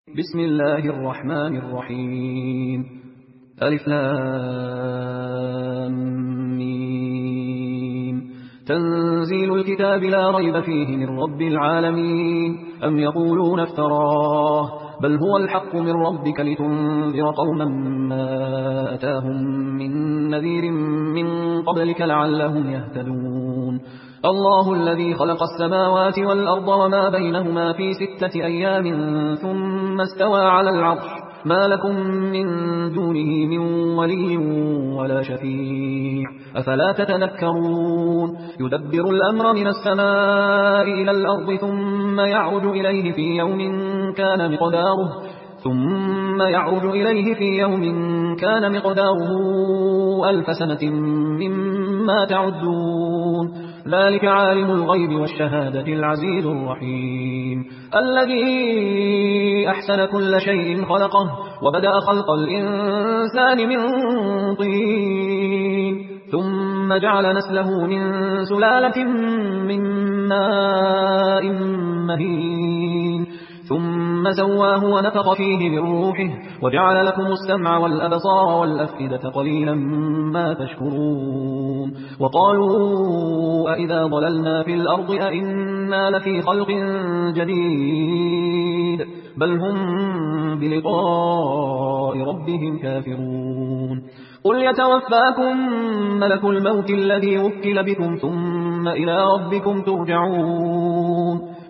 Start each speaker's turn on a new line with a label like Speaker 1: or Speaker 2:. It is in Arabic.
Speaker 1: بسم الله الرحمن الرحيم. ألف لام ميم. تنزيل الكتاب لا ريب فيه من رب العالمين. أم يقولون افتراه بل هو الحق من ربك لتنذر قوما ما أتاهم من نذير من قبلك لعلهم يهتدون. الله الذي خلق السماوات والأرض وما بينهما في 6 أيام ثم استوى على العرش ما لكم من دونه من ولي ولا شفيع أفلا تتذكرون. يدبر الأمر من السماء إلى الأرض ثم يعرج إليه في يوم كان مقداره 1000 سنة مما تعدون. ذلك عالم الغيب والشهادة العزيز الرحيم. الذي أحسن كل شيء خلقه وبدأ خلق الإنسان من طين ثم جعل نسله من سلالة من ماء مهين ثم سواه ونفخ فيه من روحه وجعل لكم السمع والأبصار والأفئدة قليلا ما تشكرون. وقالوا أئذا ضللنا في الأرض أئنا لفي خلق جديد بل هم بلقاء ربهم كافرون. قل يتوفاكم ملك الموت الذي وكل بكم ثم إلى ربكم ترجعون.